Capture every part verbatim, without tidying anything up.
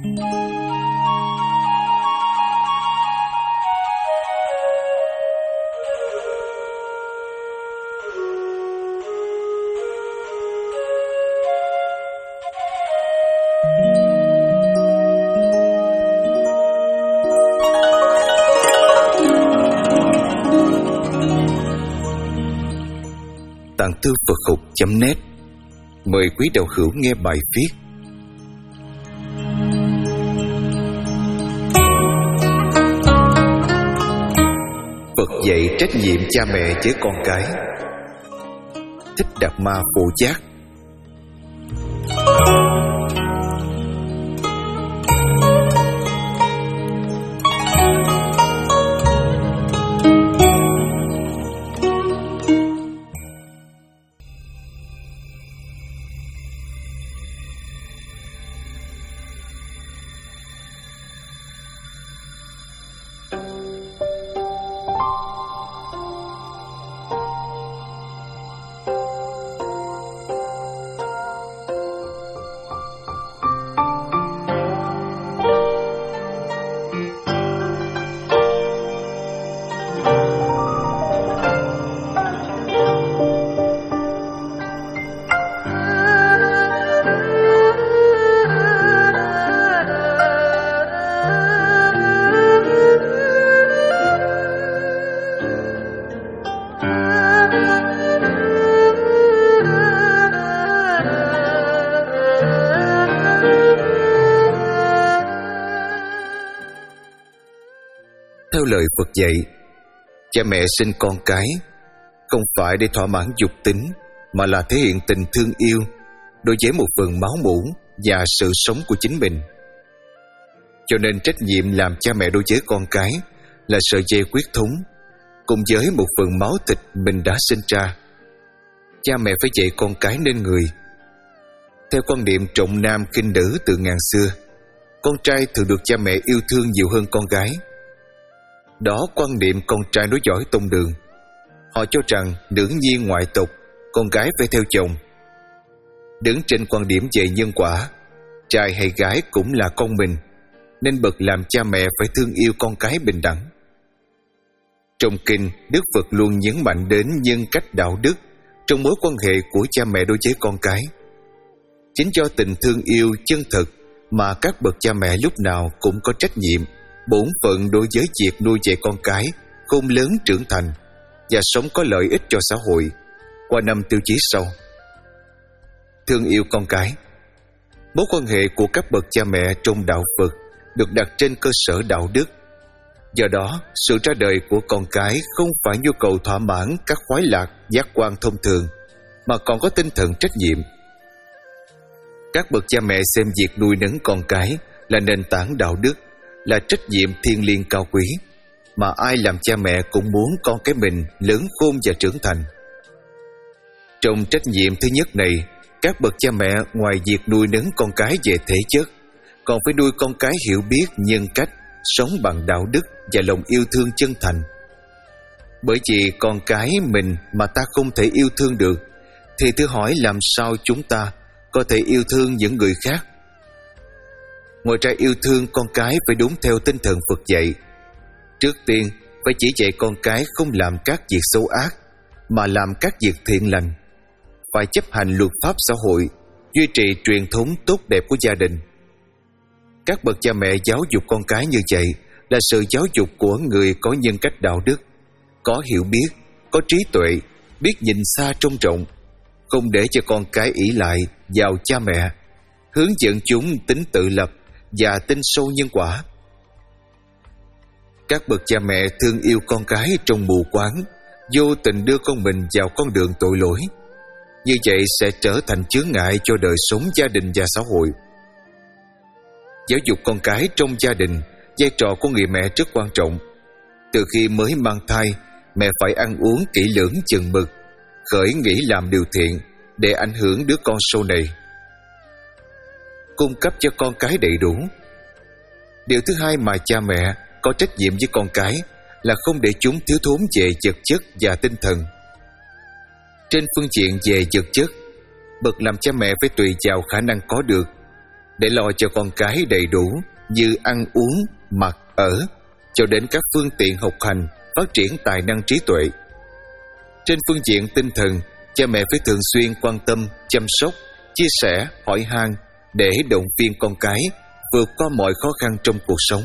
Tạng Thư Phật Học chấm net mời quý đạo hữu nghe bài viết Phật dạy trách nhiệm cha mẹ với con cái. Thích Đạt Ma Phổ Giác. Theo lời Phật dạy, cha mẹ sinh con cái không phải để thỏa mãn dục tính, mà là thể hiện tình thương yêu đối với một phần máu mủ và sự sống của chính mình. Cho nên trách nhiệm làm cha mẹ đối với con cái là sợi dây huyết thống, cùng với một phần máu thịt mình đã sinh ra. Cha mẹ phải dạy con cái nên người. Theo quan niệm trọng nam khinh nữ từ ngàn xưa, con trai thường được cha mẹ yêu thương nhiều hơn con gái. Đó quan niệm con trai nối dõi tông đường. Họ cho rằng nữ nhi ngoại tộc, con gái phải theo chồng. Đứng trên quan điểm về nhân quả, trai hay gái cũng là con mình, nên bậc làm cha mẹ phải thương yêu con cái bình đẳng. Trong kinh, Đức Phật luôn nhấn mạnh đến nhân cách đạo đức trong mối quan hệ của cha mẹ đối với con cái. Chính do tình thương yêu chân thực mà các bậc cha mẹ lúc nào cũng có trách nhiệm, bổn phận đối với việc nuôi dạy con cái khôn lớn trưởng thành và sống có lợi ích cho xã hội qua năm tiêu chí sau. Thương yêu con cái. Mối quan hệ của các bậc cha mẹ trong đạo Phật được đặt trên cơ sở đạo đức. Do đó, sự ra đời của con cái không phải nhu cầu thỏa mãn các khoái lạc giác quan thông thường, mà còn có tinh thần trách nhiệm. Các bậc cha mẹ xem việc nuôi nấng con cái là nền tảng đạo đức, là trách nhiệm thiêng liêng cao quý, mà ai làm cha mẹ cũng muốn con cái mình lớn khôn và trưởng thành. Trong trách nhiệm thứ nhất này, các bậc cha mẹ ngoài việc nuôi nấng con cái về thể chất, còn phải nuôi con cái hiểu biết nhân cách, sống bằng đạo đức và lòng yêu thương chân thành. Bởi vì con cái mình mà ta không thể yêu thương được, thì thử hỏi làm sao chúng ta có thể yêu thương những người khác? Ngoài ra, yêu thương con cái phải đúng theo tinh thần Phật dạy. Trước tiên, phải chỉ dạy con cái không làm các việc xấu ác, mà làm các việc thiện lành. Phải chấp hành luật pháp xã hội, duy trì truyền thống tốt đẹp của gia đình. Các bậc cha mẹ giáo dục con cái như vậy là sự giáo dục của người có nhân cách đạo đức, có hiểu biết, có trí tuệ, biết nhìn xa trông rộng, không để cho con cái ỷ lại vào cha mẹ, hướng dẫn chúng tính tự lập và tin sâu nhân quả. Các bậc cha mẹ thương yêu con cái trong mù quáng, vô tình đưa con mình vào con đường tội lỗi. Như vậy sẽ trở thành chướng ngại cho đời sống gia đình và xã hội. Giáo dục con cái trong gia đình, vai trò của người mẹ rất quan trọng. Từ khi mới mang thai, mẹ phải ăn uống kỹ lưỡng chừng mực, khởi nghĩ làm điều thiện để ảnh hưởng đứa con sau này. Cung cấp cho con cái đầy đủ. Điều thứ hai mà cha mẹ có trách nhiệm với con cái là không để chúng thiếu thốn về vật chất và tinh thần. Trên phương diện về vật chất, bậc làm cha mẹ phải tùy vào khả năng có được. để lo cho con cái đầy đủ như ăn uống, mặc, ở, cho đến các phương tiện học hành, phát triển tài năng trí tuệ. Trên phương diện tinh thần, cha mẹ phải thường xuyên quan tâm, chăm sóc, chia sẻ, hỏi han để động viên con cái vượt qua mọi khó khăn trong cuộc sống.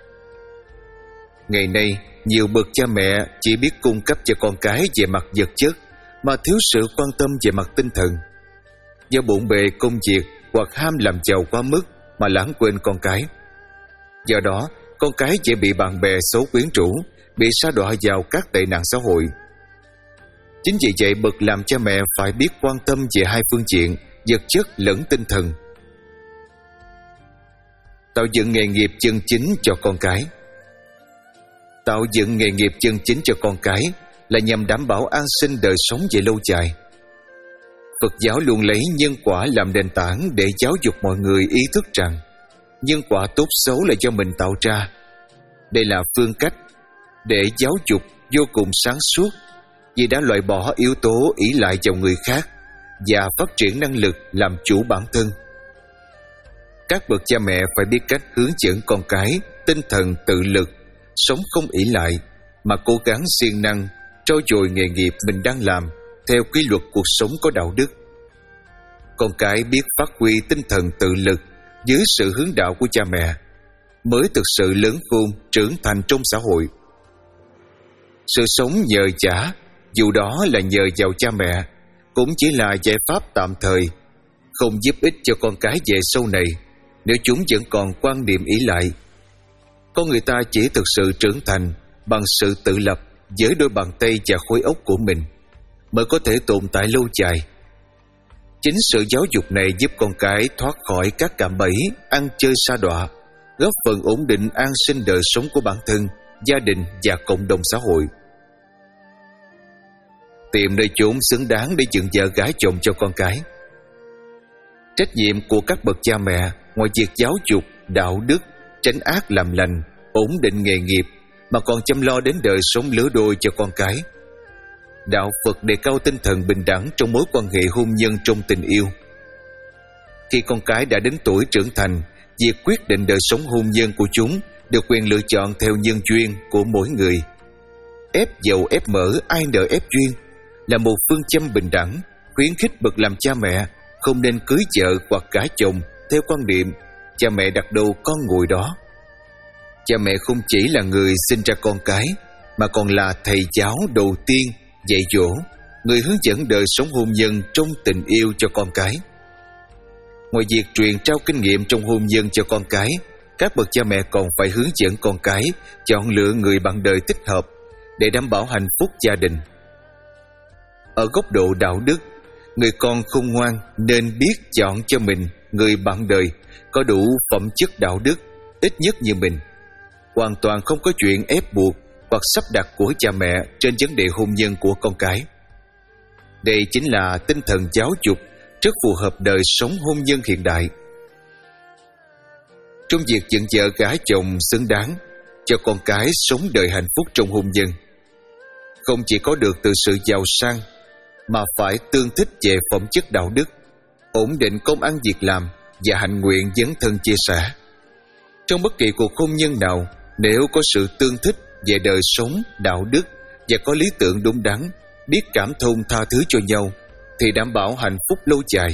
Ngày nay, nhiều bậc cha mẹ chỉ biết cung cấp cho con cái về mặt vật chất mà thiếu sự quan tâm về mặt tinh thần. Do bộn bề công việc hoặc ham làm giàu quá mức mà lãng quên con cái. Do đó, con cái dễ bị bạn bè xấu quyến rũ, bị sa đọa vào các tệ nạn xã hội. Chính vì vậy, bậc làm cha mẹ phải biết quan tâm về hai phương diện, vật chất lẫn tinh thần. Tạo dựng nghề nghiệp chân chính cho con cái. Tạo dựng nghề nghiệp chân chính cho con cái là nhằm đảm bảo an sinh đời sống về lâu dài. Phật giáo luôn lấy nhân quả làm nền tảng để giáo dục mọi người ý thức rằng nhân quả tốt xấu là do mình tạo ra. Đây là phương cách để giáo dục vô cùng sáng suốt, vì đã loại bỏ yếu tố ỷ lại vào người khác và phát triển năng lực làm chủ bản thân. Các bậc cha mẹ phải biết cách hướng dẫn con cái tinh thần tự lực, sống không ỷ lại mà cố gắng siêng năng trau dồi nghề nghiệp mình đang làm theo quy luật cuộc sống có đạo đức. Con cái biết phát huy tinh thần tự lực dưới sự hướng đạo của cha mẹ mới thực sự lớn khôn trưởng thành trong xã hội. Sự sống nhờ trả, dù đó là nhờ vào cha mẹ, cũng chỉ là giải pháp tạm thời, không giúp ích cho con cái về sau này nếu chúng vẫn còn quan niệm ỷ lại. Con người ta chỉ thực sự trưởng thành bằng sự tự lập với đôi bàn tay và khối óc của mình mới có thể tồn tại lâu dài. Chính sự giáo dục này giúp con cái thoát khỏi các cạm bẫy ăn chơi sa đọa, góp phần ổn định an sinh đời sống của bản thân, gia đình và cộng đồng xã hội. Tìm nơi chốn xứng đáng để dựng vợ gả chồng cho con cái. Trách nhiệm của các bậc cha mẹ ngoài việc giáo dục, đạo đức, tránh ác làm lành, ổn định nghề nghiệp mà còn chăm lo đến đời sống lứa đôi cho con cái. Đạo Phật đề cao tinh thần bình đẳng trong mối quan hệ hôn nhân trong tình yêu. Khi con cái đã đến tuổi trưởng thành, việc quyết định đời sống hôn nhân của chúng được quyền lựa chọn theo nhân duyên của mỗi người. Ép dầu ép mỡ ai nợ ép duyên là một phương châm bình đẳng, khuyến khích bậc làm cha mẹ không nên cưới vợ hoặc gả chồng theo quan niệm cha mẹ đặt đâu con ngồi đó. Cha mẹ không chỉ là người sinh ra con cái mà còn là thầy giáo đầu tiên dạy dỗ, người hướng dẫn đời sống hôn nhân trong tình yêu cho con cái. Ngoài việc truyền trao kinh nghiệm trong hôn nhân cho con cái, các bậc cha mẹ còn phải hướng dẫn con cái chọn lựa người bạn đời thích hợp để đảm bảo hạnh phúc gia đình. Ở góc độ đạo đức, người con khôn ngoan nên biết chọn cho mình người bạn đời có đủ phẩm chất đạo đức, ít nhất như mình. Hoàn toàn không có chuyện ép buộc hoặc sắp đặt của cha mẹ trên vấn đề hôn nhân của con cái. Đây chính là tinh thần giáo dục rất phù hợp đời sống hôn nhân hiện đại. Trong việc dựng vợ gả chồng xứng đáng cho con cái sống đời hạnh phúc trong hôn nhân, không chỉ có được từ sự giàu sang mà phải tương thích về phẩm chất đạo đức, ổn định công ăn việc làm và hạnh nguyện dấn thân chia sẻ. Trong bất kỳ cuộc hôn nhân nào, nếu có sự tương thích về đời sống, đạo đức và có lý tưởng đúng đắn, biết cảm thông tha thứ cho nhau, thì đảm bảo hạnh phúc lâu dài.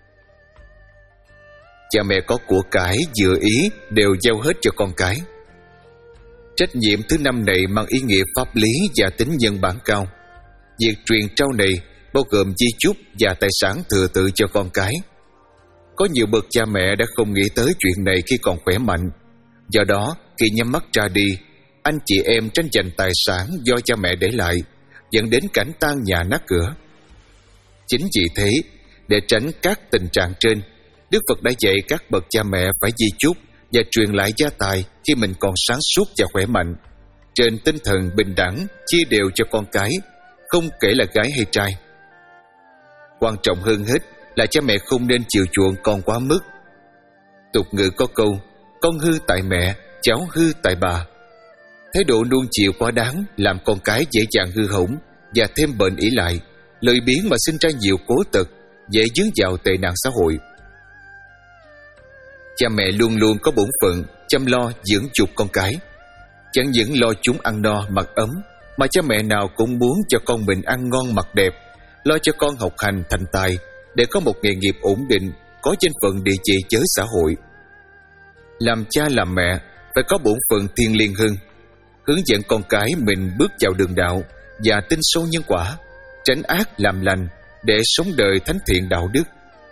Cha mẹ có của cải vừa ý đều giao hết cho con cái. Trách nhiệm thứ năm này mang ý nghĩa pháp lý và tính nhân bản cao. Việc truyền trao này bao gồm di chúc và tài sản thừa tự cho con cái. Có nhiều bậc cha mẹ đã không nghĩ tới chuyện này khi còn khỏe mạnh. Do đó, khi nhắm mắt ra đi, anh chị em tranh giành tài sản do cha mẹ để lại, dẫn đến cảnh tan nhà nát cửa. Chính vì thế, để tránh các tình trạng trên, Đức Phật đã dạy các bậc cha mẹ phải di chúc và truyền lại gia tài khi mình còn sáng suốt và khỏe mạnh, trên tinh thần bình đẳng, chia đều cho con cái, không kể là gái hay trai. Quan trọng hơn hết là cha mẹ không nên chiều chuộng con quá mức. Tục ngữ có câu, con hư tại mẹ, cháu hư tại bà. Thái độ nuông chiều quá đáng làm con cái dễ dàng hư hỏng và thêm bệnh ỷ lại, lười biếng mà sinh ra nhiều cố tật, dễ dướng vào tệ nạn xã hội. Cha mẹ luôn luôn có bổn phận chăm lo dưỡng dục con cái. Chẳng những lo chúng ăn no mặc ấm, mà cha mẹ nào cũng muốn cho con mình ăn ngon mặc đẹp, lo cho con học hành thành tài để có một nghề nghiệp ổn định, có danh phận địa vị với xã hội. Làm cha làm mẹ phải có bổn phận thiêng liêng hơn, hướng dẫn con cái mình bước vào đường đạo và tin sâu nhân quả, tránh ác làm lành để sống đời thánh thiện đạo đức.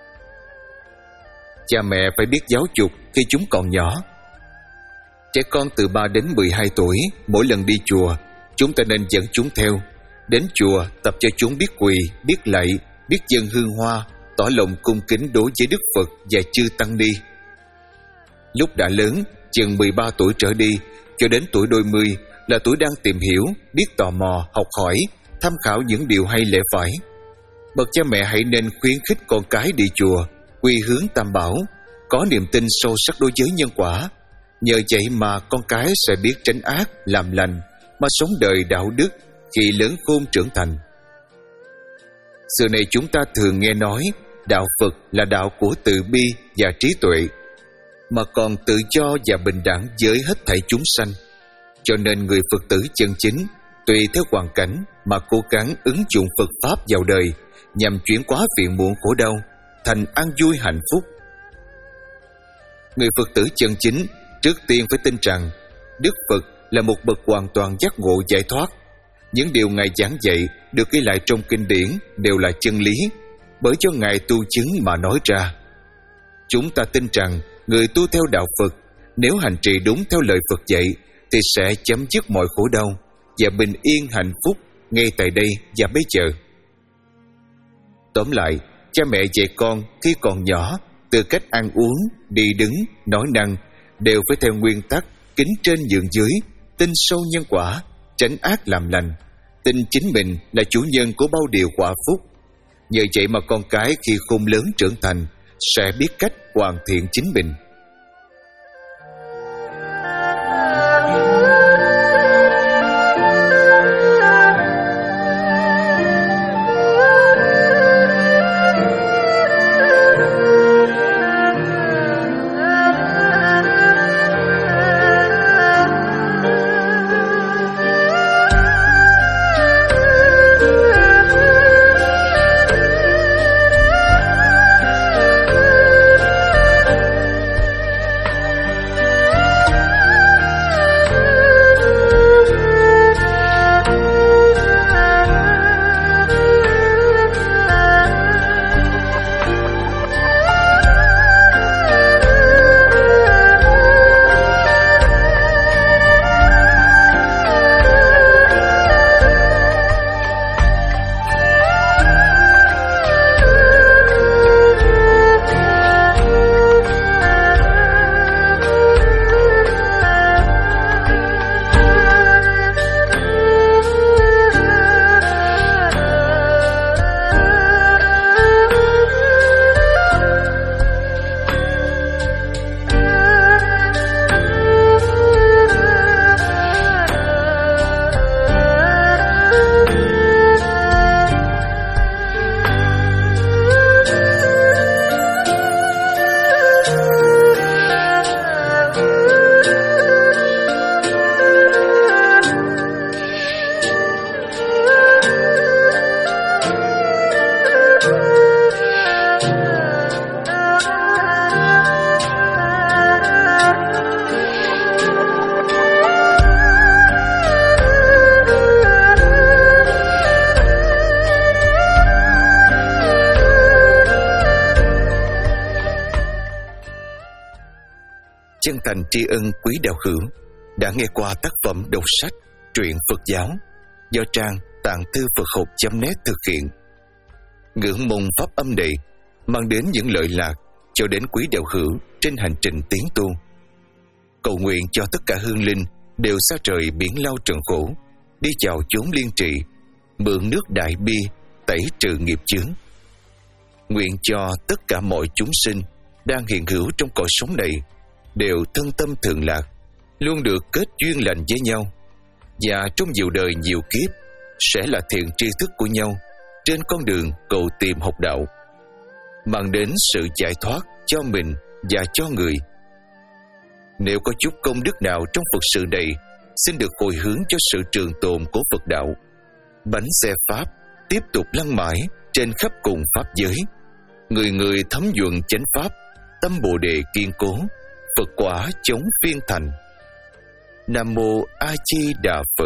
Cha mẹ phải biết giáo dục khi chúng còn nhỏ. Trẻ con từ ba đến mười hai tuổi, mỗi lần đi chùa, chúng ta nên dẫn chúng theo. Đến chùa tập cho chúng biết quỳ, biết lạy, biết dâng hương hoa, tỏ lòng cung kính đối với Đức Phật và chư Tăng Ni. Lúc đã lớn, chừng mười ba tuổi trở đi, cho đến tuổi đôi mươi là tuổi đang tìm hiểu, biết tò mò, học hỏi, tham khảo những điều hay lẽ phải. Bậc cha mẹ hãy nên khuyến khích con cái đi chùa, quy hướng Tam Bảo, có niềm tin sâu sắc đối với nhân quả. Nhờ vậy mà con cái sẽ biết tránh ác, làm lành, mà sống đời đạo đức khi lớn khôn trưởng thành. Xưa này chúng ta thường nghe nói đạo Phật là đạo của từ bi và trí tuệ, mà còn tự do và bình đẳng với hết thảy chúng sanh. Cho nên người Phật tử chân chính tùy theo hoàn cảnh mà cố gắng ứng dụng Phật Pháp vào đời, nhằm chuyển hóa phiền muộn khổ đau thành an vui hạnh phúc. Người Phật tử chân chính trước tiên phải tin rằng Đức Phật là một bậc hoàn toàn giác ngộ giải thoát. Những điều Ngài giảng dạy được ghi lại trong kinh điển đều là chân lý, bởi cho Ngài tu chứng mà nói ra. Chúng ta tin rằng người tu theo đạo Phật, nếu hành trì đúng theo lời Phật dạy, thì sẽ chấm dứt mọi khổ đau và bình yên hạnh phúc ngay tại đây và bây giờ. Tóm lại, cha mẹ dạy con khi còn nhỏ, từ cách ăn uống, đi đứng, nói năng, đều phải theo nguyên tắc kính trên nhường dưới, tin sâu nhân quả, tránh ác làm lành, tin chính mình là chủ nhân của bao điều quả phúc. Nhờ vậy mà con cái khi khôn lớn trưởng thành sẽ biết cách hoàn thiện chính mình. Chân thành tri ân quý đạo hữu đã nghe qua tác phẩm đọc sách Truyện Phật Giáo do trang tạng thư Phật học chấm net thực hiện. Ngưỡng mong pháp âm này mang đến những lợi lạc cho đến quý đạo hữu trên hành trình tiến tu. Cầu nguyện cho tất cả hương linh đều xa trời biển lao trần khổ, đi vào chốn liên trị, mượn nước đại bi tẩy trừ nghiệp chướng. Nguyện cho tất cả mọi chúng sinh đang hiện hữu trong cõi sống này đều thân tâm thường lạc, luôn được kết duyên lành với nhau, và trong nhiều đời nhiều kiếp sẽ là thiện tri thức của nhau trên con đường cầu tìm học đạo, mang đến sự giải thoát cho mình và cho người Nếu có chút công đức nào trong Phật sự này, xin được hồi hướng cho sự trường tồn của Phật đạo. Bánh xe Pháp tiếp tục lăn mãi trên khắp cùng Pháp giới. Người người thấm nhuận chánh Pháp, tâm Bồ Đề kiên cố, Phật quả chống phiên thành. Nam Mô A Di Đà Phật.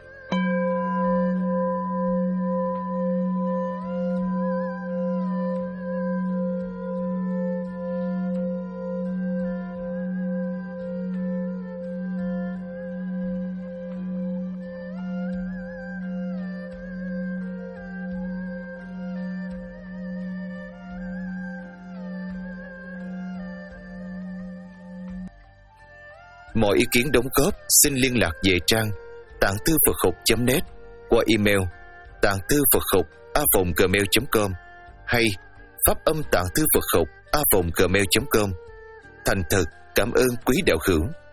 Mọi ý kiến đóng góp xin liên lạc về trang tạng thư Phật học chấm net qua email tạng thư Phật học a còng gmail chấm com hay pháp âm tạng thư Phật học a còng gmail chấm com. Thành thật cảm ơn quý đạo hữu.